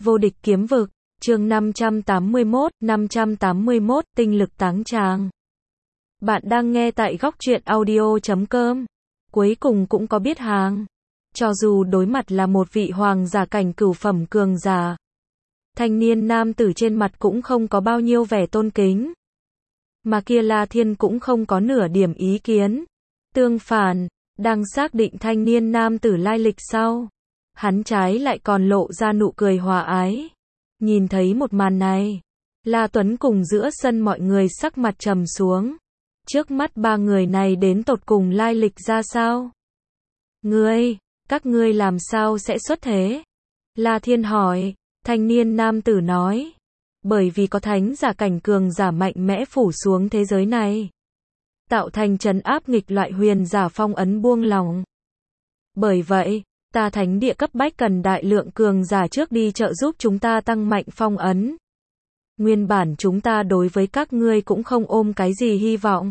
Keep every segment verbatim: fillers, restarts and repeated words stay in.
Vô địch kiếm vực, chương năm trăm tám mươi mốt, năm trăm tám mươi mốt, tinh lực táng tràng. Bạn đang nghe tại góc truyện audio chấm com. Cuối cùng cũng có biết hàng. Cho dù đối mặt là một vị hoàng giả cảnh cửu phẩm cường giả, thanh niên nam tử trên mặt cũng không có bao nhiêu vẻ tôn kính. Mà kia La Thiên cũng không có nửa điểm ý kiến. Tương phản, đang xác định thanh niên nam tử lai lịch sau, hắn trái lại còn lộ ra nụ cười hòa ái. Nhìn thấy một màn này, La Tuấn cùng giữa sân mọi người sắc mặt trầm xuống. Trước mắt ba người này đến tột cùng lai lịch ra sao? Ngươi, các ngươi làm sao sẽ xuất thế? La Thiên hỏi. Thanh niên nam tử nói. Bởi vì có thánh giả cảnh cường giả mạnh mẽ phủ xuống thế giới này, tạo thành trấn áp nghịch loại huyền giả phong ấn buông lỏng. Bởi vậy, ta thánh địa cấp bách cần đại lượng cường giả trước đi trợ giúp chúng ta tăng mạnh phong ấn. Nguyên bản chúng ta đối với các ngươi cũng không ôm cái gì hy vọng.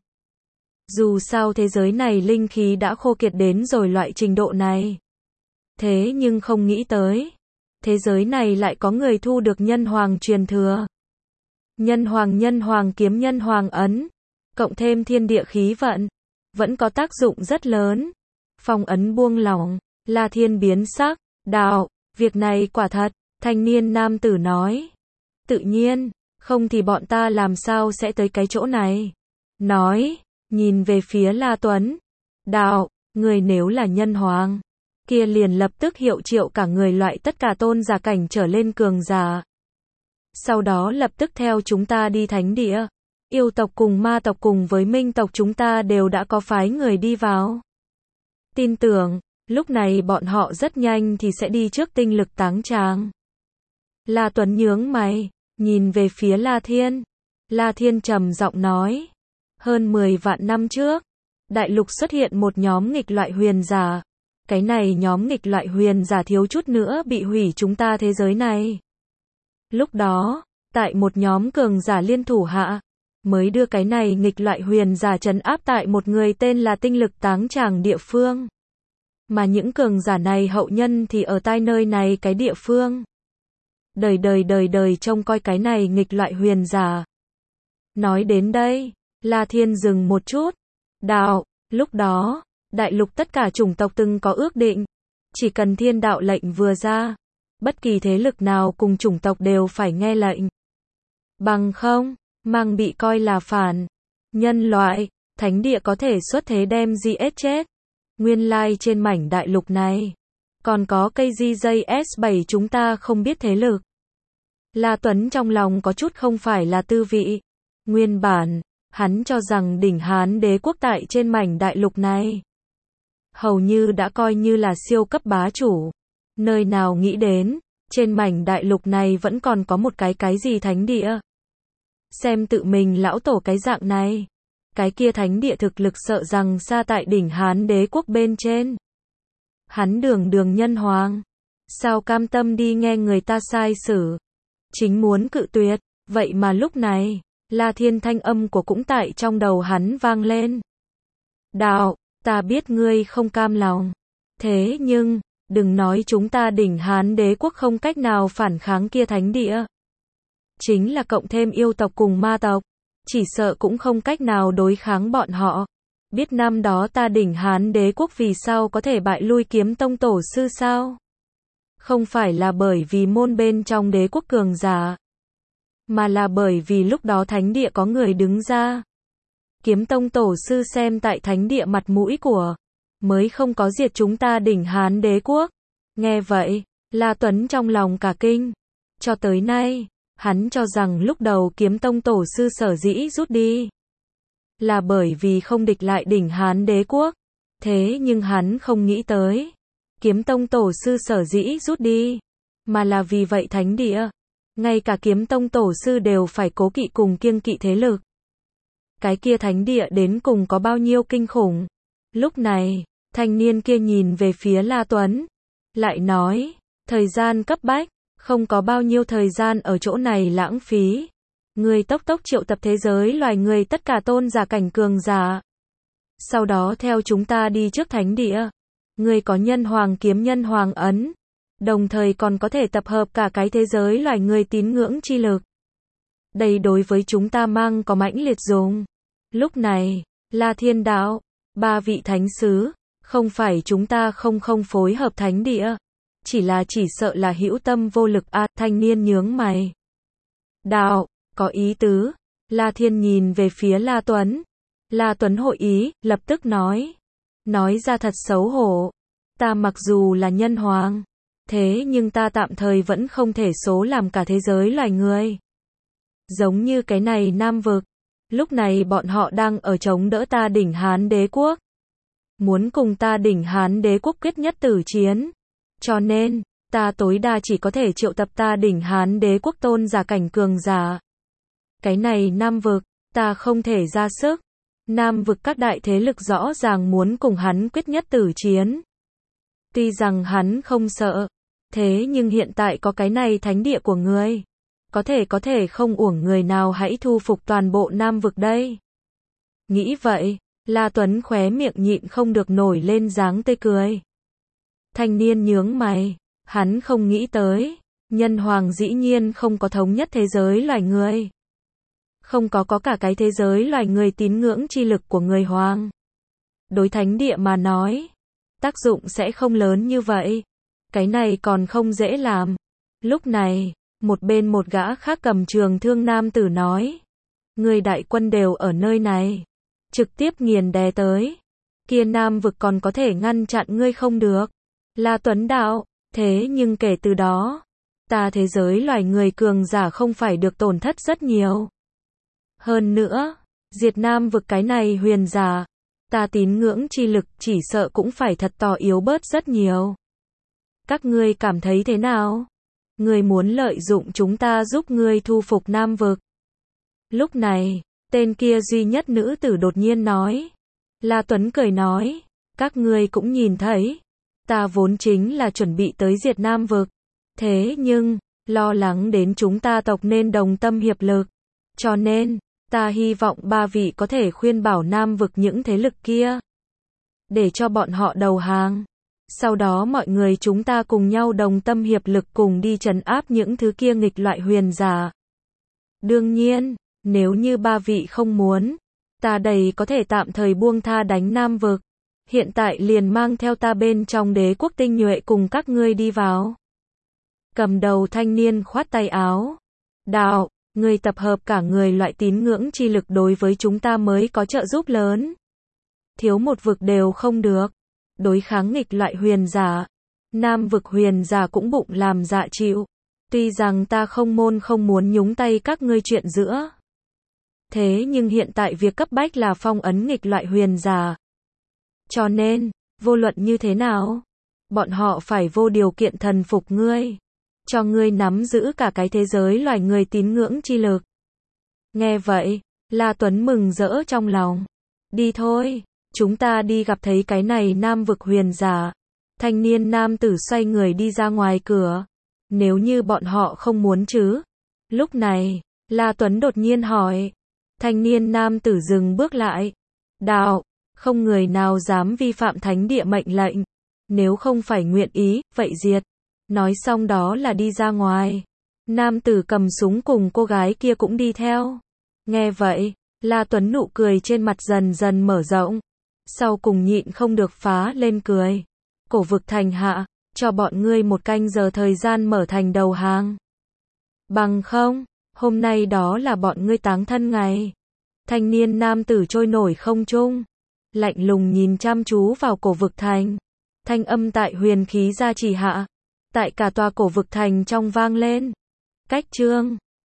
Dù sao thế giới này linh khí đã khô kiệt đến rồi loại trình độ này. Thế nhưng không nghĩ tới, thế giới này lại có người thu được nhân hoàng truyền thừa. Nhân hoàng nhân hoàng kiếm nhân hoàng ấn, cộng thêm thiên địa khí vận, vẫn có tác dụng rất lớn. Phong ấn buông lỏng, La Thiên biến sắc, đạo, việc này quả thật, thanh niên nam tử nói. Tự nhiên, không thì bọn ta làm sao sẽ tới cái chỗ này. Nói, nhìn về phía La Tuấn, đạo, người nếu là nhân hoàng, kia liền lập tức hiệu triệu cả người loại tất cả tôn giả cảnh trở lên cường giả. Sau đó lập tức theo chúng ta đi thánh địa. Yêu tộc cùng ma tộc cùng với minh tộc chúng ta đều đã có phái người đi vào. Tin tưởng, lúc này bọn họ rất nhanh thì sẽ đi trước tinh lực táng tràng. La Tuấn nhướng mày, nhìn về phía La Thiên. La Thiên trầm giọng nói. Hơn mười vạn năm trước, đại lục xuất hiện một nhóm nghịch loại huyền giả. Cái này nhóm nghịch loại huyền giả thiếu chút nữa bị hủy chúng ta thế giới này. Lúc đó, tại một nhóm cường giả liên thủ hạ, mới đưa cái này nghịch loại huyền giả trấn áp tại một người tên là tinh lực táng tràng địa phương. Mà những cường giả này hậu nhân thì ở tại nơi này cái địa phương. Đời đời đời đời trông coi cái này nghịch loại huyền giả. Nói đến đây, La Thiên dừng một chút. Đạo, lúc đó, đại lục tất cả chủng tộc từng có ước định. Chỉ cần thiên đạo lệnh vừa ra, bất kỳ thế lực nào cùng chủng tộc đều phải nghe lệnh. Bằng không, mang bị coi là phản. Nhân loại, thánh địa có thể xuất thế đem giết chết. Nguyên lai trên mảnh đại lục này, còn có cây gi gi ét bảy chúng ta không biết thế lực. La Tuấn trong lòng có chút không phải là tư vị. Nguyên bản, hắn cho rằng đỉnh Hán đế quốc tại trên mảnh đại lục này hầu như đã coi như là siêu cấp bá chủ. Nơi nào nghĩ đến, trên mảnh đại lục này vẫn còn có một cái cái gì thánh địa. Xem tự mình lão tổ cái dạng này, cái kia thánh địa thực lực sợ rằng xa tại đỉnh Hán đế quốc bên trên. Hắn đường đường nhân hoàng, sao cam tâm đi nghe người ta sai sử. Chính muốn cự tuyệt, vậy mà lúc này, La Thiên thanh âm của cũng tại trong đầu hắn vang lên. Đạo, ta biết ngươi không cam lòng. Thế nhưng, đừng nói chúng ta đỉnh Hán đế quốc không cách nào phản kháng kia thánh địa. Chính là cộng thêm yêu tộc cùng ma tộc, chỉ sợ cũng không cách nào đối kháng bọn họ. Biết năm đó ta đỉnh Hán đế quốc vì sao có thể bại lui kiếm tông tổ sư sao? Không phải là bởi vì môn bên trong đế quốc cường giả, mà là bởi vì lúc đó thánh địa có người đứng ra. Kiếm tông tổ sư xem tại thánh địa mặt mũi của, mới không có diệt chúng ta đỉnh Hán đế quốc. Nghe vậy, La Tuấn trong lòng cả kinh. Cho tới nay, hắn cho rằng lúc đầu kiếm tông tổ sư sở dĩ rút đi, là bởi vì không địch lại đỉnh Hán đế quốc. Thế nhưng hắn không nghĩ tới, kiếm tông tổ sư sở dĩ rút đi, mà là vì vậy thánh địa. Ngay cả kiếm tông tổ sư đều phải cố kỵ cùng kiêng kỵ thế lực. Cái kia thánh địa đến cùng có bao nhiêu kinh khủng. Lúc này, thanh niên kia nhìn về phía La Tuấn, lại nói, thời gian cấp bách, không có bao nhiêu thời gian ở chỗ này lãng phí. Ngươi tốc tốc triệu tập thế giới loài người tất cả tôn giả cảnh cường giả. Sau đó theo chúng ta đi trước thánh địa. Ngươi có nhân hoàng kiếm nhân hoàng ấn, đồng thời còn có thể tập hợp cả cái thế giới loài người tín ngưỡng chi lực. Đây đối với chúng ta mang có mãnh liệt dùng. Lúc này, La Thiên Đạo, ba vị thánh sứ, không phải chúng ta không không phối hợp thánh địa, chỉ là chỉ sợ là hữu tâm vô lực a. À, thanh niên nhướng mày. Đạo, có ý tứ. La Thiên nhìn về phía La Tuấn. La Tuấn hội ý, lập tức nói. Nói ra thật xấu hổ. Ta mặc dù là nhân hoàng, thế nhưng ta tạm thời vẫn không thể số làm cả thế giới loài người. Giống như cái này Nam vực. Lúc này bọn họ đang ở chống đỡ ta đỉnh Hán đế quốc. Muốn cùng ta đỉnh Hán đế quốc quyết nhất tử chiến. Cho nên, ta tối đa chỉ có thể triệu tập ta đỉnh Hán đế quốc tôn giả cảnh cường giả. Cái này Nam vực, ta không thể ra sức. Nam vực các đại thế lực rõ ràng muốn cùng hắn quyết nhất tử chiến. Tuy rằng hắn không sợ, thế nhưng hiện tại có cái này thánh địa của ngươi. Có thể có thể không uổng người nào hãy thu phục toàn bộ Nam vực đây. Nghĩ vậy, La Tuấn khóe miệng nhịn không được nổi lên dáng tươi cười. Thanh niên nhướng mày, hắn không nghĩ tới, nhân hoàng dĩ nhiên không có thống nhất thế giới loài người. Không có có cả cái thế giới loài người tín ngưỡng chi lực của người hoàng. Đối thánh địa mà nói, tác dụng sẽ không lớn như vậy. Cái này còn không dễ làm. Lúc này, một bên một gã khác cầm trường thương nam tử nói. Người đại quân đều ở nơi này. Trực tiếp nghiền đè tới. Kia Nam vực còn có thể ngăn chặn ngươi không được. La Tuấn đạo, thế nhưng kể từ đó, ta thế giới loài người cường giả không phải được tổn thất rất nhiều. Hơn nữa, diệt Nam vực cái này huyền giả, ta tín ngưỡng chi lực chỉ sợ cũng phải thật to yếu bớt rất nhiều. Các ngươi cảm thấy thế nào? Ngươi muốn lợi dụng chúng ta giúp ngươi thu phục Nam vực. Lúc này, tên kia duy nhất nữ tử đột nhiên nói. La Tuấn cười nói, các ngươi cũng nhìn thấy, ta vốn chính là chuẩn bị tới diệt Nam vực. Thế nhưng, lo lắng đến chúng ta tộc nên đồng tâm hiệp lực. Cho nên, ta hy vọng ba vị có thể khuyên bảo Nam vực những thế lực kia. Để cho bọn họ đầu hàng. Sau đó mọi người chúng ta cùng nhau đồng tâm hiệp lực cùng đi trấn áp những thứ kia nghịch loại huyền giả. Đương nhiên, nếu như ba vị không muốn, ta đây có thể tạm thời buông tha đánh Nam vực. Hiện tại liền mang theo ta bên trong đế quốc tinh nhuệ cùng các ngươi đi vào. Cầm đầu thanh niên khoát tay áo. Đạo, người tập hợp cả người loại tín ngưỡng chi lực đối với chúng ta mới có trợ giúp lớn. Thiếu một vực đều không được. Đối kháng nghịch loại huyền giả. Nam vực huyền giả cũng bụng làm dạ chịu. Tuy rằng ta không môn không muốn nhúng tay các ngươi chuyện giữa. Thế nhưng hiện tại việc cấp bách là phong ấn nghịch loại huyền giả. Cho nên, vô luận như thế nào, bọn họ phải vô điều kiện thần phục ngươi. Cho ngươi nắm giữ cả cái thế giới loài người tín ngưỡng chi lực. Nghe vậy, La Tuấn mừng rỡ trong lòng. Đi thôi, chúng ta đi gặp thấy cái này Nam vực huyền giả. Thanh niên nam tử xoay người đi ra ngoài cửa. Nếu như bọn họ không muốn chứ. Lúc này, La Tuấn đột nhiên hỏi. Thanh niên nam tử dừng bước lại. Đạo, không người nào dám vi phạm thánh địa mệnh lệnh. Nếu không phải nguyện ý, vậy diệt. Nói xong đó là đi ra ngoài. Nam tử cầm súng cùng cô gái kia cũng đi theo. Nghe vậy, La Tuấn nụ cười trên mặt dần dần mở rộng. Sau cùng nhịn không được phá lên cười. Cổ vực thành hạ, cho bọn ngươi một canh giờ thời gian mở thành đầu hàng. Bằng không, hôm nay đó là bọn ngươi táng thân ngày. Thanh niên nam tử trôi nổi không trung. Lạnh lùng nhìn chăm chú vào cổ vực thành. Thanh âm tại huyền khí gia trì hạ. Tại cả tòa cổ vực thành trong vang lên. Cách chương